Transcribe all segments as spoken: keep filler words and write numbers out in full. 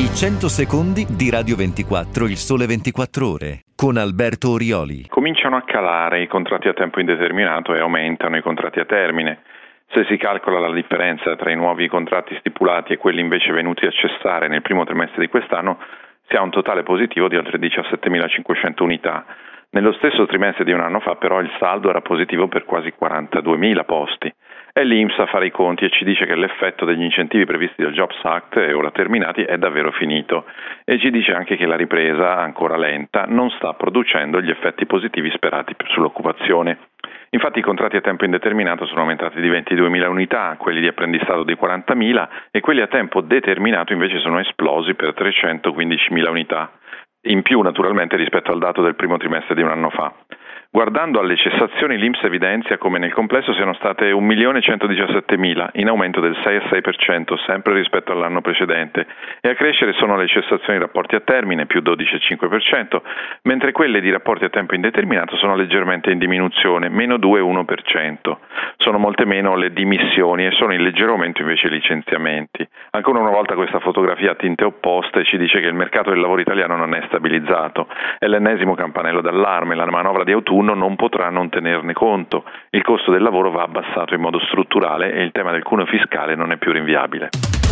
I cento secondi di Radio ventiquattro, il sole ventiquattro ore, con Alberto Orioli. Cominciano a calare i contratti a tempo indeterminato e aumentano i contratti a termine. Se si calcola la differenza tra i nuovi contratti stipulati e quelli invece venuti a cessare nel primo trimestre di quest'anno, si ha un totale positivo di oltre diciassettemilacinquecento unità. Nello stesso trimestre di un anno fa però il saldo era positivo per quasi quarantaduemila posti. È l'I N P S a fare i conti e ci dice che l'effetto degli incentivi previsti dal Jobs Act e ora terminati è davvero finito, e ci dice anche che la ripresa, ancora lenta, non sta producendo gli effetti positivi sperati sull'occupazione. Infatti i contratti a tempo indeterminato sono aumentati di ventiduemila unità, quelli di apprendistato di quarantamila e quelli a tempo determinato invece sono esplosi per trecentoquindicimila unità, in più naturalmente rispetto al dato del primo trimestre di un anno fa. Guardando alle cessazioni, l'I N P S evidenzia come nel complesso siano state un milione centodiciassettemila, in aumento del sei virgola sei per cento sempre rispetto all'anno precedente, e a crescere sono le cessazioni di rapporti a termine, più dodici virgola cinque per cento, mentre quelle di rapporti a tempo indeterminato sono leggermente in diminuzione, meno due virgola uno per cento. Sono molte meno le dimissioni e sono in leggero aumento invece i licenziamenti. Ancora una volta questa fotografia a tinte opposte ci dice che il mercato del lavoro italiano non è stabilizzato. È l'ennesimo campanello d'allarme, la manovra di autunno non potrà non tenerne conto. Il costo del lavoro va abbassato in modo strutturale e il tema del cuneo fiscale non è più rinviabile.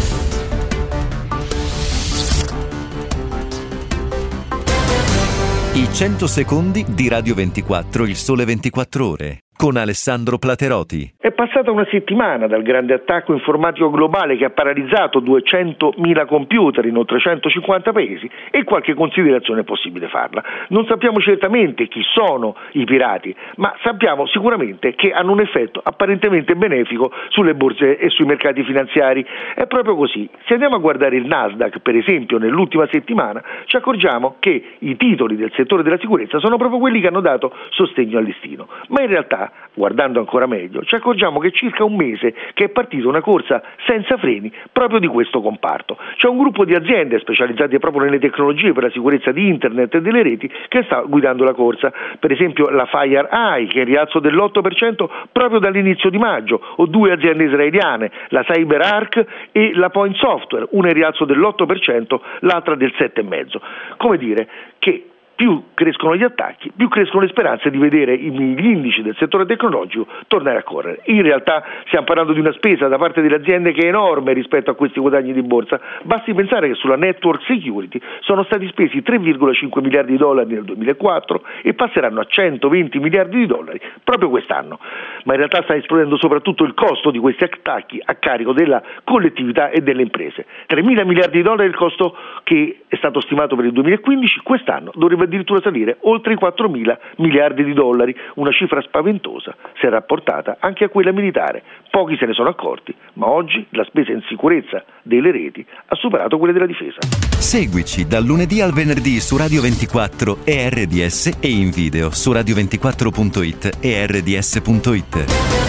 I cento secondi di Radio ventiquattro, il sole ventiquattro ore, con Alessandro Plateroti. È passata una settimana dal grande attacco informatico globale che ha paralizzato duecentomila computer in oltre centocinquanta paesi e qualche considerazione è possibile farla. Non sappiamo certamente chi sono i pirati, ma sappiamo sicuramente che hanno un effetto apparentemente benefico sulle borse e sui mercati finanziari. È proprio così. Se andiamo a guardare il Nasdaq, per esempio, nell'ultima settimana, ci accorgiamo che i titoli del settore della sicurezza sono proprio quelli che hanno dato sostegno al listino. Ma in realtà, guardando ancora meglio, ci accorgiamo che è circa un mese che è partita una corsa senza freni proprio di questo comparto. C'è un gruppo di aziende specializzate proprio nelle tecnologie per la sicurezza di internet e delle reti che sta guidando la corsa. Per esempio la FireEye, che è in rialzo dell'otto per cento proprio dall'inizio di maggio, o due aziende israeliane, la CyberArk e la Point Software, una in rialzo dell'otto per cento, l'altra del sette virgola cinque per cento. Come dire che più crescono gli attacchi, più crescono le speranze di vedere gli indici del settore tecnologico tornare a correre. In realtà stiamo parlando di una spesa da parte delle aziende che è enorme rispetto a questi guadagni di borsa. Basti pensare che sulla network security sono stati spesi tre virgola cinque miliardi di dollari nel duemilaquattro e passeranno a centoventi miliardi di dollari proprio quest'anno. Ma in realtà sta esplodendo soprattutto il costo di questi attacchi a carico della collettività e delle imprese. tremila miliardi di dollari il costo che è stato stimato per il duemilaquindici, quest'anno dovrebbe addirittura salire oltre i quattromila miliardi di dollari, una cifra spaventosa se rapportata anche a quella militare. Pochi se ne sono accorti, ma oggi la spesa in sicurezza delle reti ha superato quelle della difesa. Seguici dal lunedì al venerdì su Radio ventiquattro e R D S e in video su radio ventiquattro punto it e R D S punto it.